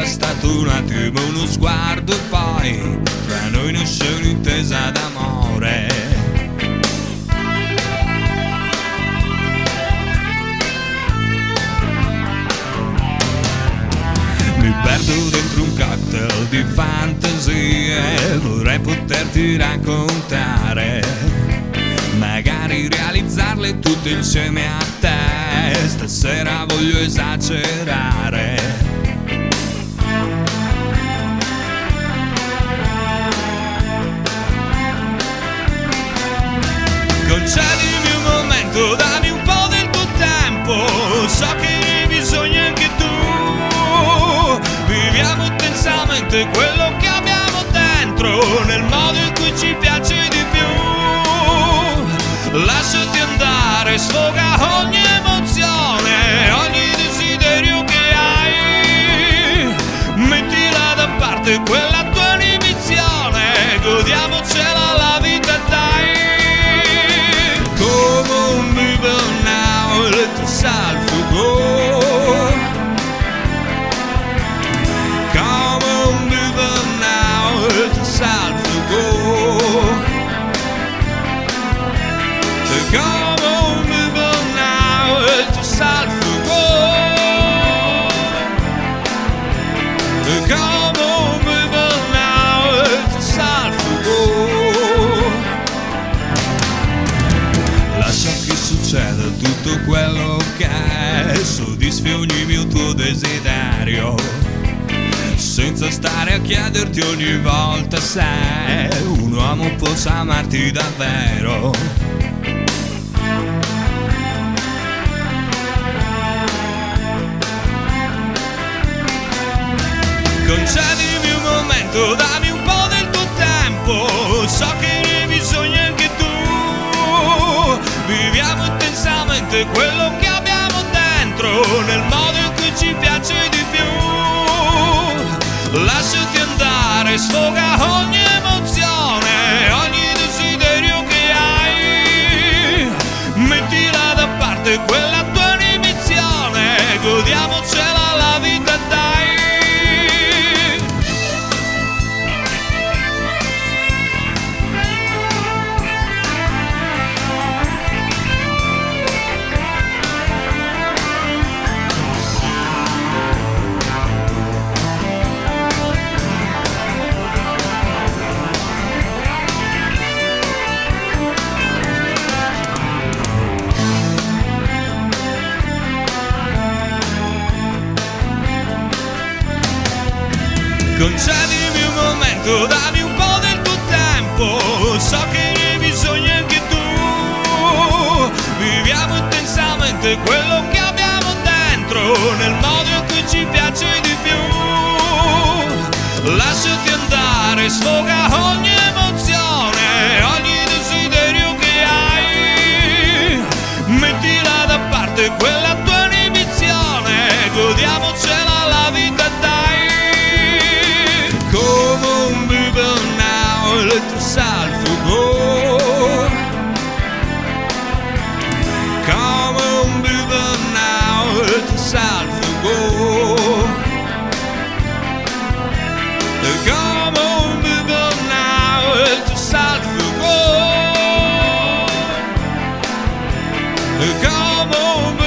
bastato un attimo, uno sguardo e poi tra noi nasce un'intesa d'amore. Mi perdo dentro un cocktail di fantasie, vorrei poterti raccontare, magari realizzarle tutte insieme a te. Stasera voglio esagerare. Concedimi un momento, dammi un po' del tuo tempo, so che hai bisogno anche tu. Viviamo intensamente quello che abbiamo dentro, nel modo in cui ci piace di più. Lasciati andare, sfoga ogni emozione, ogni desiderio che hai. Mettila da parte quella tua inibizione, godiamocela la vita, dai. Come on, baby, now, let yourself go. Come on, baby, now, let yourself go. Come on, baby, now, let yourself go. Come on, baby, now, let yourself go. Lascia che succeda tutto quello che è, soddisfi ogni mio tuo desiderio, senza stare a chiederti ogni volta se un uomo possa amarti davvero. Concedimi un momento, dammi un po' del tuo tempo, so che ne hai bisogno anche tu. Viviamo intensamente quello che abbiamo dentro, nel modo in cui ci piace di più. Lasciati andare, sfoga ogni emozione, ogni desiderio che hai. Mettila da parte quella tua inibizione, godiamocela la vita, dai. Concedimi un momento, dammi un po' del tuo tempo, so che ne hai bisogno anche tu. Viviamo intensamente quello che abbiamo dentro, nel modo in cui ci piace di più. Lasciati andare, sfoga ogni emozione, ogni desiderio che hai. Mettila da parte quella tua inibizione, godiamocela la vita, dai. Come on, baby, now, let yourself go. Come on, baby, now, let yourself go. Come on, baby, now, let yourself go. Come on, baby.